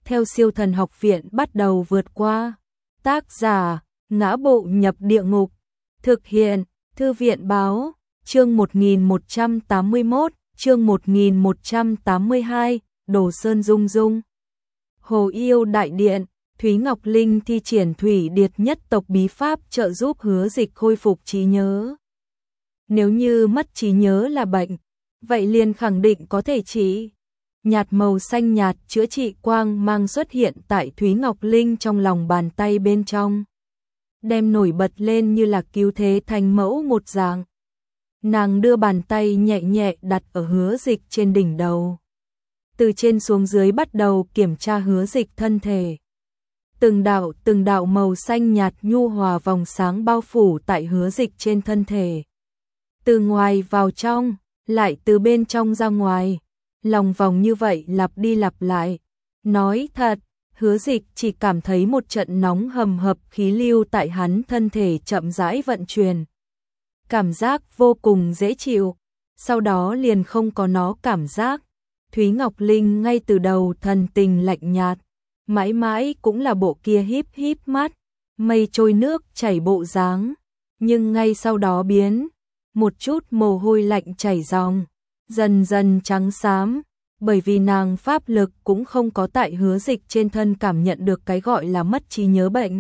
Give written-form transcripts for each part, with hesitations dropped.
theo Siêu Thần Học Viện bắt đầu vượt qua. Tác giả: Ngã Bộ Nhập Địa Ngục. Thực hiện: Thư viện báo. Chương 1181, chương 1182, Đồ Sơn Dung Dung. Hồ Yêu Đại Điện, Thúy Ngọc Linh thi triển thủy điệt nhất tộc bí pháp trợ giúp Hứa Dịch khôi phục trí nhớ. Nếu như mất trí nhớ là bệnh, vậy liền khẳng định có thể trị. Nhạt màu xanh nhạt chữa trị quang mang xuất hiện tại Thúy Ngọc Linh trong lòng bàn tay bên trong, đem nổi bật lên như là cứu thế thành mẫu một dạng. Nàng đưa bàn tay nhẹ nhẹ đặt ở Hứa Dịch trên đỉnh đầu, từ trên xuống dưới bắt đầu kiểm tra Hứa Dịch thân thể. Từng đạo màu xanh nhạt nhu hòa vòng sáng bao phủ tại Hứa Dịch trên thân thể. Từ ngoài vào trong, lại từ bên trong ra ngoài, lòng vòng như vậy lặp đi lặp lại. Nói thật, Hứa Dịch chỉ cảm thấy một trận nóng hầm hập khí lưu tại hắn thân thể chậm rãi vận chuyển. Cảm giác vô cùng dễ chịu, sau đó liền không có nó cảm giác. Thúy Ngọc Linh ngay từ đầu thần tình lạnh nhạt, mãi mãi cũng là bộ kia híp híp mắt, mây trôi nước chảy bộ dáng, nhưng ngay sau đó biến, một chút mồ hôi lạnh chảy ròng, dần dần trắng xám, bởi vì nàng pháp lực cũng không có tại Hứa Dịch trên thân cảm nhận được cái gọi là mất trí nhớ bệnh.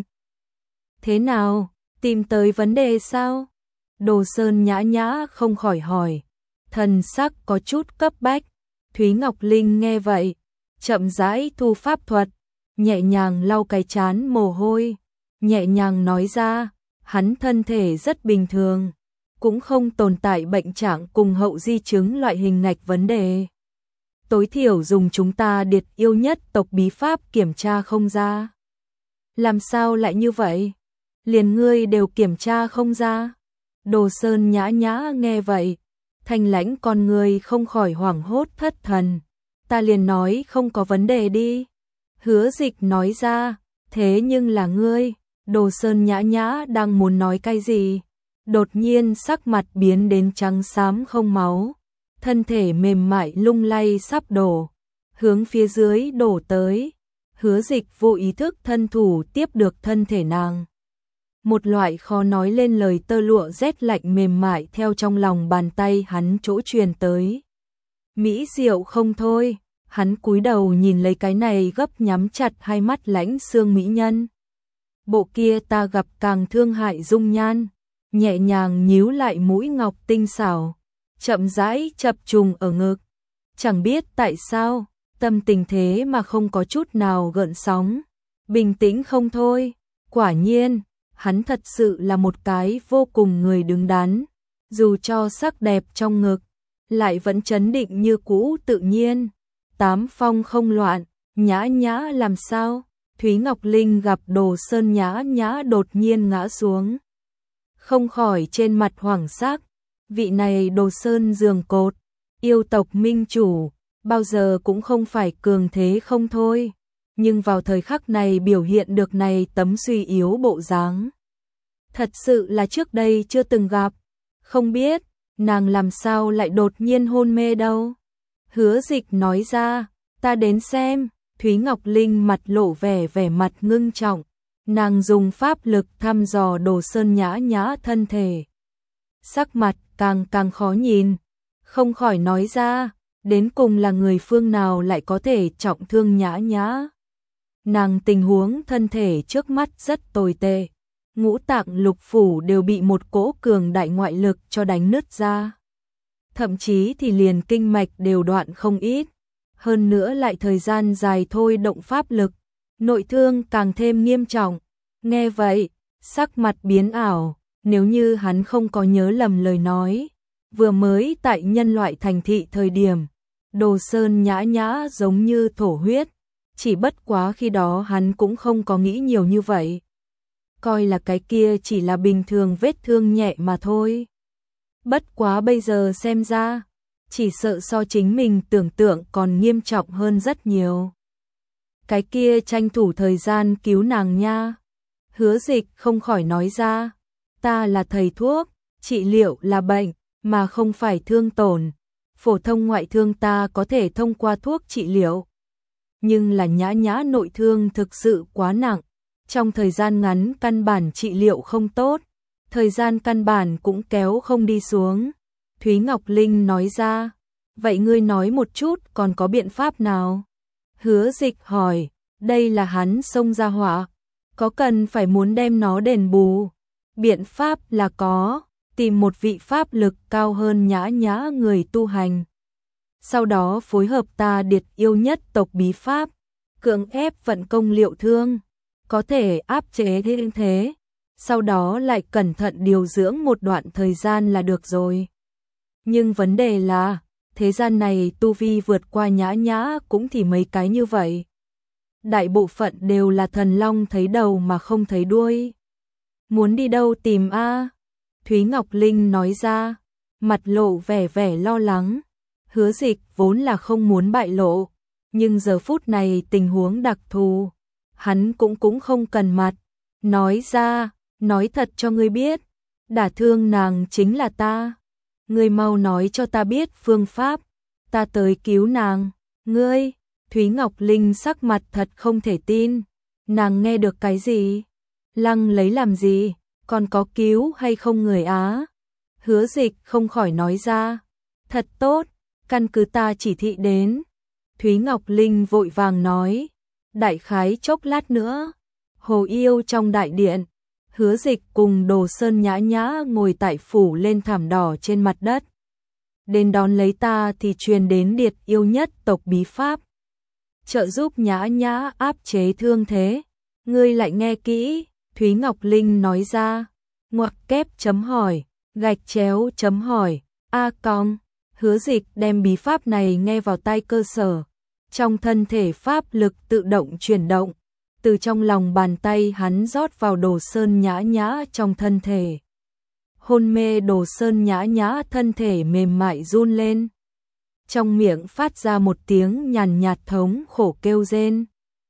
Thế nào, tìm tới vấn đề sao? Đồ Sơn nhã nhã không khỏi hỏi, thần sắc có chút cấp bách. Thúy Ngọc Linh nghe vậy, chậm rãi thu pháp thuật, nhẹ nhàng lau cái trán mồ hôi, nhẹ nhàng nói ra, hắn thân thể rất bình thường, cũng không tồn tại bệnh trạng cùng hậu di chứng loại hình ngạch vấn đề. Tối thiểu dùng chúng ta điệt yêu nhất tộc bí pháp kiểm tra không ra. Làm sao lại như vậy? Liền ngươi đều kiểm tra không ra? Đồ Sơn nhã nhã nghe vậy, thanh lãnh con người không khỏi hoảng hốt thất thần. Ta liền nói không có vấn đề đi. Hứa Dịch nói ra, thế nhưng là ngươi. Đồ Sơn nhã nhã đang muốn nói cái gì, đột nhiên sắc mặt biến đến trắng xám không máu, thân thể mềm mại lung lay sắp đổ, hướng phía dưới đổ tới. Hứa Dịch vô ý thức thân thủ tiếp được thân thể nàng. Một loại khó nói lên lời tơ lụa rét lạnh mềm mại theo trong lòng bàn tay hắn chỗ truyền tới. Mỹ diệu không thôi, hắn cúi đầu nhìn lấy cái này gấp nhắm chặt hai mắt lãnh xương mỹ nhân. Bộ kia ta gặp càng thương hại dung nhan, nhẹ nhàng nhíu lại mũi ngọc tinh xảo, chậm rãi chập trùng ở ngực. Chẳng biết tại sao, tâm tình thế mà không có chút nào gợn sóng, bình tĩnh không thôi. Quả nhiên, hắn thật sự là một cái vô cùng người đứng đắn, dù cho sắc đẹp trong ngực, lại vẫn trấn định như cũ tự nhiên, tám phong không loạn. Nhã nhã làm sao? Thúy Ngọc Linh gặp Đồ Sơn nhã nhã đột nhiên ngã xuống, không khỏi trên mặt hoảng sắc. Vị này Đồ Sơn giường cột, yêu tộc minh chủ, bao giờ cũng không phải cường thế không thôi, nhưng vào thời khắc này biểu hiện được này tấm suy yếu bộ dáng, thật sự là trước đây chưa từng gặp. Không biết nàng làm sao lại đột nhiên hôn mê đâu. Hứa Dịch nói ra, ta đến xem. Thúy Ngọc Linh mặt lộ vẻ mặt ngưng trọng, nàng dùng pháp lực thăm dò Đồ Sơn nhã nhã thân thể, sắc mặt càng khó nhìn, không khỏi nói ra, đến cùng là người phương nào lại có thể trọng thương nhã nhã. Nàng tình huống thân thể trước mắt rất tồi tệ, ngũ tạng lục phủ đều bị một cỗ cường đại ngoại lực cho đánh nứt ra, thậm chí thì liền kinh mạch đều đoạn không ít. Hơn nữa lại thời gian dài thôi động pháp lực, nội thương càng thêm nghiêm trọng. Nghe vậy, sắc mặt biến ảo, nếu như hắn không có nhớ lầm lời nói, vừa mới tại nhân loại thành thị thời điểm, Đồ Sơn nhã nhã giống như thổ huyết, chỉ bất quá khi đó hắn cũng không có nghĩ nhiều như vậy, coi là cái kia chỉ là bình thường vết thương nhẹ mà thôi. Bất quá bây giờ xem ra, chỉ sợ so chính mình tưởng tượng còn nghiêm trọng hơn rất nhiều. Cái kia tranh thủ thời gian cứu nàng nha. Hứa Dịch không khỏi nói ra, ta là thầy thuốc, trị liệu là bệnh, mà không phải thương tổn. Phổ thông ngoại thương ta có thể thông qua thuốc trị liệu, nhưng là Nhã Nhã nội thương thực sự quá nặng, trong thời gian ngắn căn bản trị liệu không tốt, thời gian căn bản cũng kéo không đi xuống. Thúy Ngọc Linh nói ra, vậy ngươi nói một chút còn có biện pháp nào? Hứa Dịch hỏi, đây là hắn xông ra họa, có cần phải muốn đem nó đền bù? Biện pháp là có, tìm một vị pháp lực cao hơn Nhã Nhã người tu hành. Sau đó phối hợp ta điệt yêu nhất tộc bí pháp, cưỡng ép vận công liệu thương, có thể áp chế thế. Sau đó lại cẩn thận điều dưỡng một đoạn thời gian là được rồi. Nhưng vấn đề là, thế gian này tu vi vượt qua Nhã Nhã cũng thì mấy cái như vậy. Đại bộ phận đều là thần long thấy đầu mà không thấy đuôi. Muốn đi đâu tìm a? Thúy Ngọc Linh nói ra, mặt lộ vẻ lo lắng. Hứa Dịch vốn là không muốn bại lộ, nhưng giờ phút này tình huống đặc thù, hắn cũng không cần mặt. Nói ra, nói thật cho ngươi biết, đả thương nàng chính là ta. Ngươi mau nói cho ta biết phương pháp, ta tới cứu nàng. Ngươi, Thúy Ngọc Linh sắc mặt thật không thể tin. Nàng nghe được cái gì? Lăng lấy làm gì? Còn có cứu hay không người á? Hứa Dịch không khỏi nói ra. Thật tốt, căn cứ ta chỉ thị đến. Thúy Ngọc Linh vội vàng nói. Đại khái chốc lát nữa, Hồ Yêu trong đại điện, Hứa Dịch cùng Đồ Sơn Nhã Nhã ngồi tại phủ lên thảm đỏ trên mặt đất. Đến đón lấy ta thì truyền đến điệt yêu nhất tộc bí pháp, trợ giúp Nhã Nhã áp chế thương thế. Ngươi lại nghe kỹ, Thúy Ngọc Linh nói ra. Ngoặc kép chấm hỏi, gạch chéo chấm hỏi, a cong. Hứa Dịch đem bí pháp này nghe vào tai cơ sở. Trong thân thể pháp lực tự động chuyển động, từ trong lòng bàn tay hắn rót vào Đồ Sơn Nhã Nhã trong thân thể. Hôn mê Đồ Sơn Nhã Nhã thân thể mềm mại run lên. Trong miệng phát ra một tiếng nhàn nhạt thống khổ kêu rên.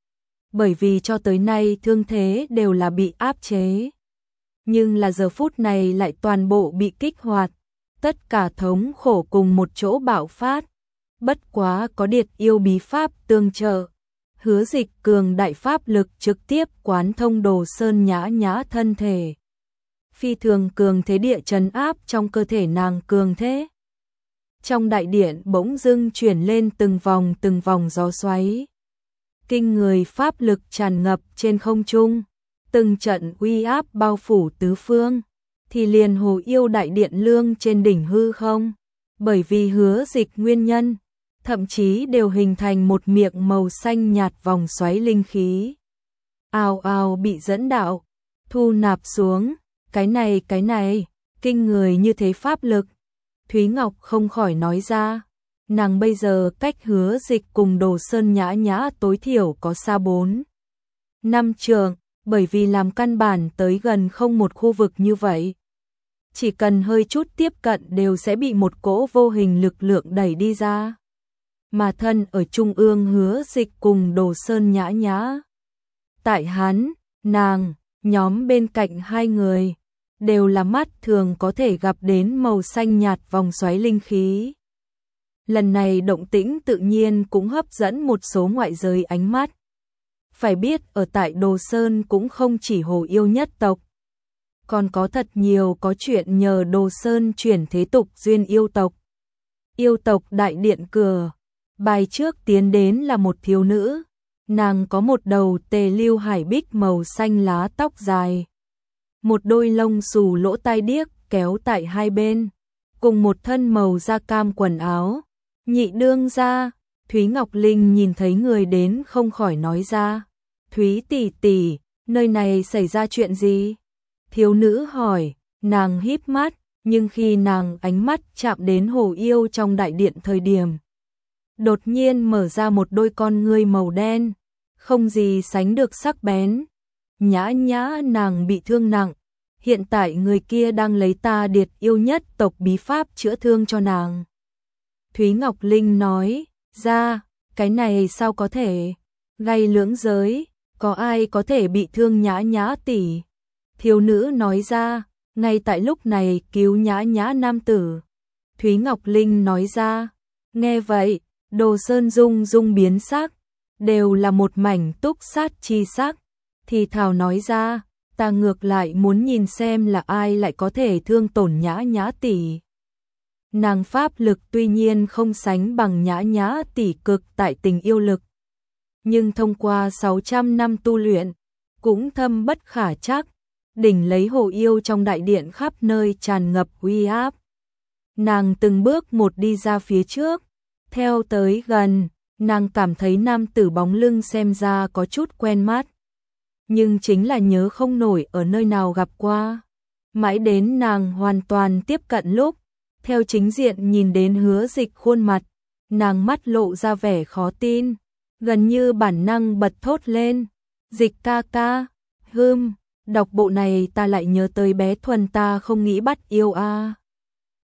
Bởi vì cho tới nay thương thế đều là bị áp chế. Nhưng là giờ phút này lại toàn bộ bị kích hoạt. Tất cả thống khổ cùng một chỗ bạo phát. Bất quá có điệt yêu bí pháp tương trợ. Hứa Dịch cường đại pháp lực trực tiếp quán thông Đồ Sơn Nhã Nhã thân thể. Phi thường cường thế địa trấn áp trong cơ thể nàng cường thế. Trong đại điện bỗng dưng chuyển lên từng vòng gió xoáy. Kinh người pháp lực tràn ngập trên không trung. Từng trận uy áp bao phủ tứ phương. Thì liền Hồ Yêu đại điện lương trên đỉnh hư không. Bởi vì Hứa Dịch nguyên nhân, thậm chí đều hình thành một miệng màu xanh nhạt vòng xoáy linh khí. Ào ào bị dẫn đạo, thu nạp xuống, cái này, kinh người như thế pháp lực. Thúy Ngọc không khỏi nói ra, nàng bây giờ cách Hứa Dịch cùng Đồ Sơn Nhã Nhã tối thiểu có xa 4 năm trượng, bởi vì làm căn bản tới gần không một khu vực như vậy. Chỉ cần hơi chút tiếp cận đều sẽ bị một cỗ vô hình lực lượng đẩy đi ra. Mà thân ở trung ương Hứa Dịch cùng Đồ Sơn Nhã Nhã. Tại hắn, nàng, nhóm bên cạnh hai người, đều là mắt thường có thể gặp đến màu xanh nhạt vòng xoáy linh khí. Lần này động tĩnh tự nhiên cũng hấp dẫn một số ngoại giới ánh mắt. Phải biết ở tại Đồ Sơn cũng không chỉ Hồ Yêu nhất tộc. Còn có thật nhiều có chuyện nhờ Đồ Sơn chuyển thế tục duyên yêu tộc. Yêu tộc đại điện cửa. Bài trước tiến đến là một thiếu nữ, nàng có một đầu tề lưu hải bích màu xanh lá tóc dài. Một đôi lông xù lỗ tai điếc kéo tại hai bên, cùng một thân màu da cam quần áo. Nhị đương gia, Thúy Ngọc Linh nhìn thấy người đến không khỏi nói ra. Thúy tỷ tỷ, nơi này xảy ra chuyện gì? Thiếu nữ hỏi, nàng híp mắt, nhưng khi nàng ánh mắt chạm đến Hồ Yêu trong đại điện thời điểm, đột nhiên mở ra một đôi con ngươi màu đen, không gì sánh được sắc bén. Nhã Nhã nàng bị thương nặng, hiện tại người kia đang lấy ta điệt yêu nhất tộc bí pháp chữa thương cho nàng. Thúy Ngọc Linh nói, ra, cái này sao có thể? Gay lưỡng giới, có ai có thể bị thương Nhã Nhã tỷ? Thiếu nữ nói ra, ngay tại lúc này cứu Nhã Nhã nam tử. Thúy Ngọc Linh nói ra, nghe vậy, Đồ Sơn rung biến sắc, đều là một mảnh túc sát chi sắc, thì thào nói ra, ta ngược lại muốn nhìn xem là ai lại có thể thương tổn Nhã Nhã tỷ. Nàng pháp lực tuy nhiên không sánh bằng Nhã Nhã tỷ cực tại tình yêu lực, nhưng thông qua 600 năm tu luyện, cũng thâm bất khả trắc, đỉnh lấy hồ yêu trong đại điện khắp nơi tràn ngập uy áp. Nàng từng bước một đi ra phía trước, theo tới gần, nàng cảm thấy nam tử bóng lưng xem ra có chút quen mắt, nhưng chính là nhớ không nổi ở nơi nào gặp qua. Mãi đến nàng hoàn toàn tiếp cận lúc, theo chính diện nhìn đến Hứa Dịch khuôn mặt, nàng mắt lộ ra vẻ khó tin, gần như bản năng bật thốt lên, Dịch ca ca, đọc bộ này ta lại nhớ tới bé Thuần ta không nghĩ bắt yêu a.